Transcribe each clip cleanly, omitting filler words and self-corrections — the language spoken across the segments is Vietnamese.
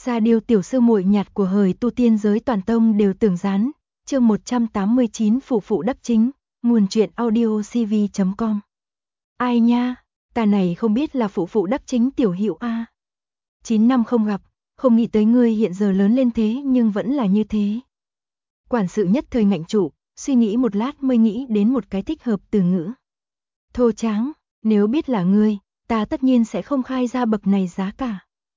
Sa Điêu tiểu sư muội nhạt của hời tu tiên giới toàn tông đều tưởng gián. Chương 189 Phụ phụ đắc chính, nguồn truyện audiocv.com. Ai nha, ta này không biết là phụ phụ đắc chính tiểu Hữu a. 9 năm không gặp, không nghĩ tới ngươi hiện giờ lớn lên thế nhưng vẫn là như thế. Quản sự nhất thời ngạnh trụ, suy nghĩ một lát mới nghĩ đến một cái thích hợp từ ngữ. Thô tráng, nếu biết là ngươi, ta tất nhiên sẽ không khai ra bậc này giá cả.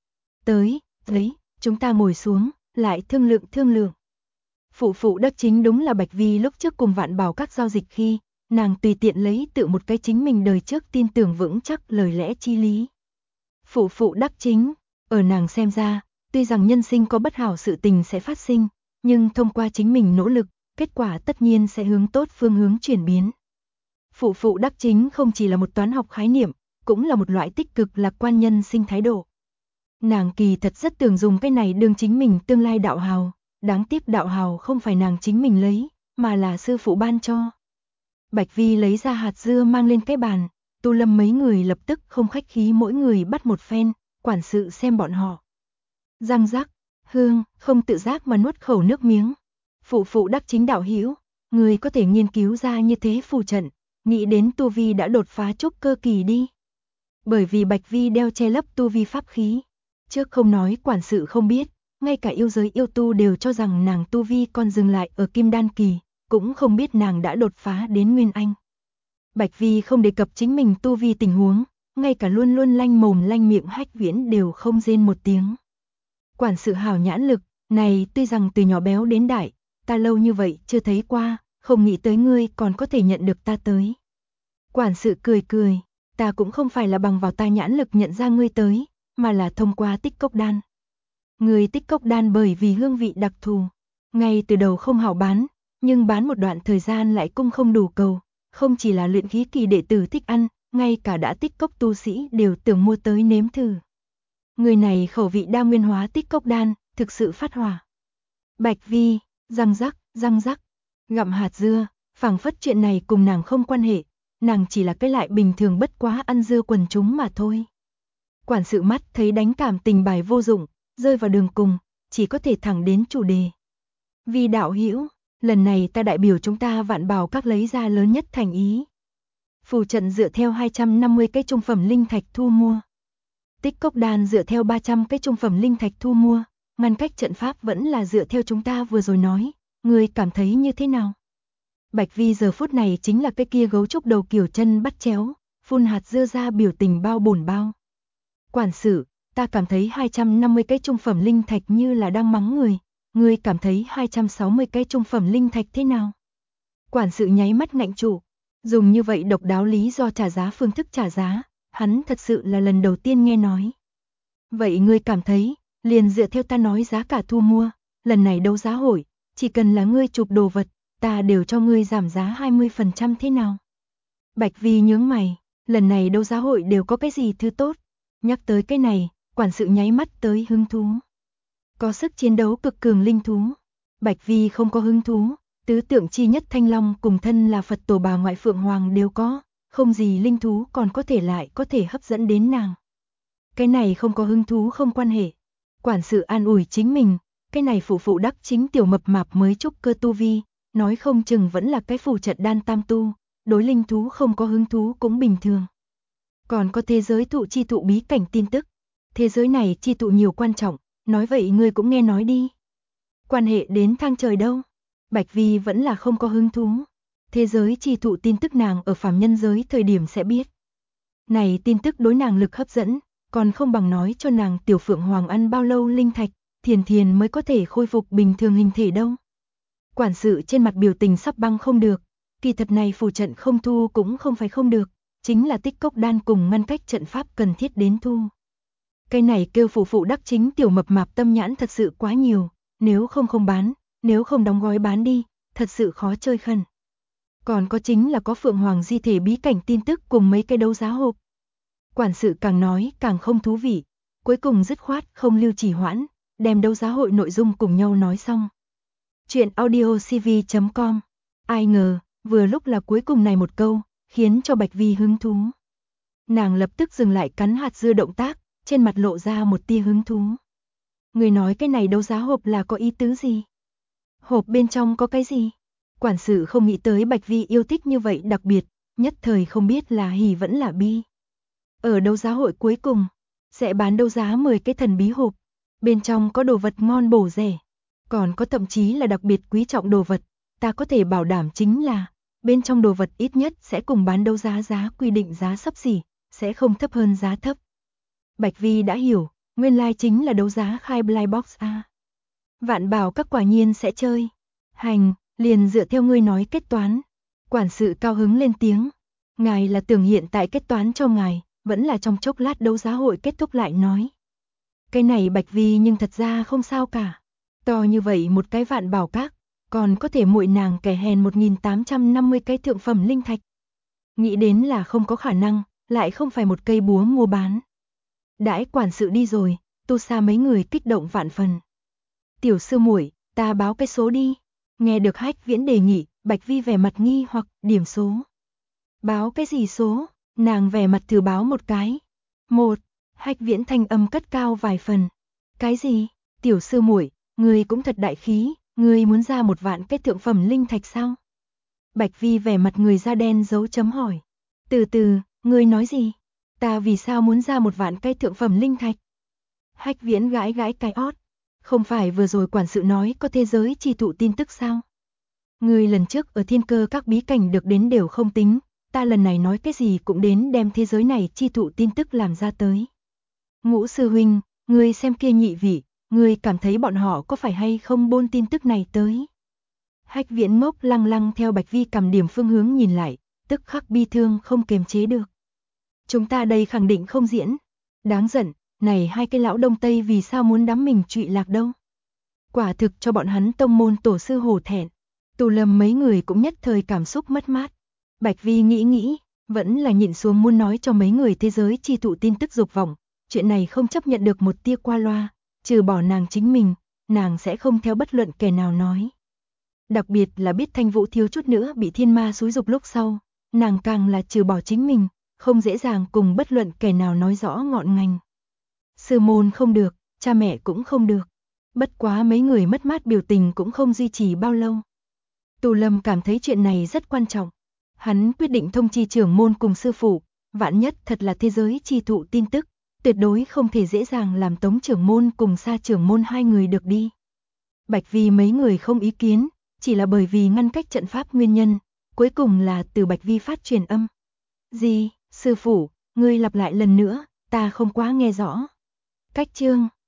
Tới, chúng ta ngồi xuống, lại thương lượng. Phụ phụ đắc chính đúng là Bạch Vi lúc trước cùng Vạn Bảo các giao dịch khi, nàng tùy tiện lấy tự một cái chính mình đời trước tin tưởng vững chắc lời lẽ chi lý. Phụ phụ đắc chính, ở nàng xem ra, tuy rằng nhân sinh có bất hảo sự tình sẽ phát sinh, nhưng thông qua chính mình nỗ lực, kết quả tất nhiên sẽ hướng tốt phương hướng chuyển biến. Phụ phụ đắc chính không chỉ là một toán học khái niệm, cũng là một loại tích cực lạc quan nhân sinh thái độ. Nàng kỳ thật rất tưởng dùng cái này đương chính mình tương lai đạo hào, đáng tiếc đạo hào không phải nàng chính mình lấy, mà là sư phụ ban cho. Bạch Vi lấy ra hạt dưa mang lên cái bàn, Tu Lâm mấy người lập tức không khách khí mỗi người bắt một phen, quản sự xem bọn họ. Răng rắc, hương, không tự giác mà nuốt khẩu nước miếng. Phụ phụ đắc chính đạo hữu, người có thể nghiên cứu ra như thế phù trận, nghĩ đến tu vi đã đột phá trúc cơ kỳ đi. Bởi vì Bạch Vi đeo che lấp tu vi pháp khí. Trước không nói quản sự không biết, ngay cả yêu giới yêu tu đều cho rằng nàng tu vi còn dừng lại ở kim đan kỳ, cũng không biết nàng đã đột phá đến nguyên anh. Bạch Vi không đề cập chính mình tu vi tình huống, ngay cả luôn luôn lanh mồm lanh miệng Hách Viễn đều không rên một tiếng. Quản sự hảo nhãn lực, này tuy rằng từ nhỏ béo đến đại, ta lâu như vậy chưa thấy qua, không nghĩ tới ngươi còn có thể nhận được ta tới. Quản sự cười, ta cũng không phải là bằng vào ta nhãn lực nhận ra ngươi tới, mà là thông qua tích cốc đan. Người tích cốc đan bởi vì hương vị đặc thù, ngay từ đầu không hảo bán, nhưng bán một đoạn thời gian lại cung không đủ cầu, không chỉ là luyện khí kỳ đệ tử thích ăn, ngay cả đã tích cốc tu sĩ đều tưởng mua tới nếm thử. Người này khẩu vị đa nguyên hóa tích cốc đan, thực sự phát hỏa. Bạch Vi, răng rắc, gặm hạt dưa, phảng phất chuyện này cùng nàng không quan hệ, nàng chỉ là cái lại bình thường bất quá ăn dưa quần chúng mà thôi. Quản sự mắt thấy đánh cảm tình bài vô dụng, rơi vào đường cùng, chỉ có thể thẳng đến chủ đề. Vi đạo hữu, lần này ta đại biểu chúng ta Vạn Bảo các lấy ra lớn nhất thành ý. Phù trận dựa theo 250 cái trung phẩm linh thạch thu mua. Tích cốc đan dựa theo 300 cái trung phẩm linh thạch thu mua, ngăn cách trận pháp vẫn là dựa theo chúng ta vừa rồi nói, ngươi cảm thấy như thế nào? Bạch Vi giờ phút này chính là cái kia gấu trúc đầu kiểu chân bắt chéo, phun hạt dưa ra biểu tình bao bổn bao. Quản sự, ta cảm thấy 250 cái trung phẩm linh thạch như là đang mắng người, ngươi cảm thấy 260 cái trung phẩm linh thạch thế nào? Quản sự nháy mắt ngạnh trụ, dùng như vậy độc đáo lý do trả giá phương thức trả giá, hắn thật sự là lần đầu tiên nghe nói. Vậy ngươi cảm thấy, liền dựa theo ta nói giá cả thu mua, lần này đấu giá hội, chỉ cần là ngươi chụp đồ vật, ta đều cho ngươi giảm giá 20% thế nào? Bạch Vi nhướng mày, lần này đấu giá hội đều có cái gì thứ tốt? Nhắc tới cái này, quản sự nháy mắt tới hứng thú. Có sức chiến đấu cực cường linh thú. Bạch Vi không có hứng thú, tứ tượng chi nhất Thanh Long cùng thân là Phật tổ bà ngoại Phượng Hoàng đều có, không gì linh thú còn có thể hấp dẫn đến nàng. Cái này không có hứng thú không quan hệ. Quản sự an ủi chính mình, cái này phụ đắc chính tiểu mập mạp mới trúc cơ tu vi, nói không chừng vẫn là cái phù trận đan tam tu, đối linh thú không có hứng thú cũng bình thường. Còn có thế giới thụ chi thụ bí cảnh tin tức. Thế giới này chi thụ nhiều quan trọng, nói vậy ngươi cũng nghe nói đi. Quan hệ đến thang trời đâu? Bạch Vi vẫn là không có hứng thú. Thế giới chi thụ tin tức nàng ở phàm nhân giới thời điểm sẽ biết. Này tin tức đối nàng lực hấp dẫn, còn không bằng nói cho nàng tiểu Phượng Hoàng ăn bao lâu linh thạch, thiền mới có thể khôi phục bình thường hình thể đâu. Quản sự trên mặt biểu tình sắp băng không được, kỳ thật này phù trận không thu cũng không phải không được, chính là tích cốc đan cùng ngăn cách trận pháp cần thiết đến thu. Cái này kêu phụ đắc chính tiểu mập mạp tâm nhãn thật sự quá nhiều, nếu không bán, nếu không đóng gói bán đi, thật sự khó chơi khẩn. Còn có chính là có Phượng Hoàng di thể bí cảnh tin tức cùng mấy cái đấu giá hộp. Quản sự càng nói càng không thú vị, cuối cùng dứt khoát không lưu trì hoãn, đem đấu giá hội nội dung cùng nhau nói xong. Chuyện audiocv.com. Ai ngờ, vừa lúc là cuối cùng này một câu, khiến cho Bạch Vi hứng thú. Nàng lập tức dừng lại cắn hạt dưa động tác, trên mặt lộ ra một tia hứng thú. Người nói cái này đấu giá hộp là có ý tứ gì? Hộp bên trong có cái gì? Quản sự không nghĩ tới Bạch Vi yêu thích như vậy đặc biệt, nhất thời không biết là hỉ vẫn là bi. Ở đấu giá hội cuối cùng, sẽ bán đấu giá 10 cái thần bí hộp, bên trong có đồ vật ngon bổ rẻ, còn có thậm chí là đặc biệt quý trọng đồ vật, ta có thể bảo đảm chính là bên trong đồ vật ít nhất sẽ cùng bán đấu giá giá quy định giá xấp xỉ, sẽ không thấp hơn giá thấp. Bạch Vi đã hiểu, nguyên lai chính là đấu giá khai blind box a. Vạn bảo các quả nhiên sẽ chơi. Hành, liền dựa theo ngươi nói kết toán. Quản sự cao hứng lên tiếng. Ngài là tưởng hiện tại kết toán cho ngài, vẫn là trong chốc lát đấu giá hội kết thúc lại nói. Cái này Bạch Vi nhưng thật ra không sao cả. To như vậy một cái vạn bảo các, còn có thể muội nàng kẻ hèn 1850 cái thượng phẩm linh thạch. Nghĩ đến là không có khả năng, lại không phải một cây búa mua bán. Đãi quản sự đi rồi, Tu Sa mấy người kích động vạn phần. Tiểu sư muội, ta báo cái số đi. Nghe được Hách Viễn đề nghị, Bạch Vi vẻ mặt nghi hoặc điểm số. Báo cái gì số? Nàng vẻ mặt thử báo một cái. 1. Hách Viễn thanh âm cất cao vài phần. Cái gì? Tiểu sư muội, ngươi cũng thật đại khí, ngươi muốn ra một vạn cái thượng phẩm linh thạch sao? Bạch Vi vẻ mặt người da đen dấu chấm hỏi. Từ từ, ngươi nói gì? Ta vì sao muốn ra một vạn cái thượng phẩm linh thạch? Hách Viễn gãi gãi cái ót. Không phải vừa rồi quản sự nói có thế giới chi thụ tin tức sao? Ngươi lần trước ở thiên cơ các bí cảnh được đến đều không tính, ta lần này nói cái gì cũng đến đem thế giới này chi thụ tin tức làm ra tới. Ngũ sư huynh, ngươi xem kia nhị vị, ngươi cảm thấy bọn họ có phải hay không bôn tin tức này tới? Hách Viễn ngốc lăng lăng theo Bạch Vi cầm điểm phương hướng nhìn lại, tức khắc bi thương không kiềm chế được. Chúng ta đây khẳng định không diễn. Đáng giận, này hai cái lão đông tây vì sao muốn đắm mình trụy lạc đâu? Quả thực cho bọn hắn tông môn tổ sư hổ thẹn. Tù Lâm mấy người cũng nhất thời cảm xúc mất mát. Bạch Vi nghĩ, vẫn là nhịn xuống muốn nói cho mấy người thế giới chi thụ tin tức dục vọng. Chuyện này không chấp nhận được một tia qua loa, trừ bỏ nàng chính mình, nàng sẽ không theo bất luận kẻ nào nói. Đặc biệt là biết Thanh Vũ thiếu chút nữa bị thiên ma xúi dục lúc sau, nàng càng là trừ bỏ chính mình, không dễ dàng cùng bất luận kẻ nào nói rõ ngọn ngành. Sư môn không được, cha mẹ cũng không được. Bất quá mấy người mất mát biểu tình cũng không duy trì bao lâu. Tù Lâm cảm thấy chuyện này rất quan trọng. Hắn quyết định thông chi trưởng môn cùng sư phụ, vạn nhất thật là thế giới chi thụ tin tức, tuyệt đối không thể dễ dàng làm Tống trưởng môn cùng Sa trưởng môn hai người được đi. Bạch Vi mấy người không ý kiến, chỉ là bởi vì ngăn cách trận pháp nguyên nhân, cuối cùng là từ Bạch Vi phát truyền âm. Gì, sư phụ, ngươi lặp lại lần nữa, ta không quá nghe rõ. Cách chương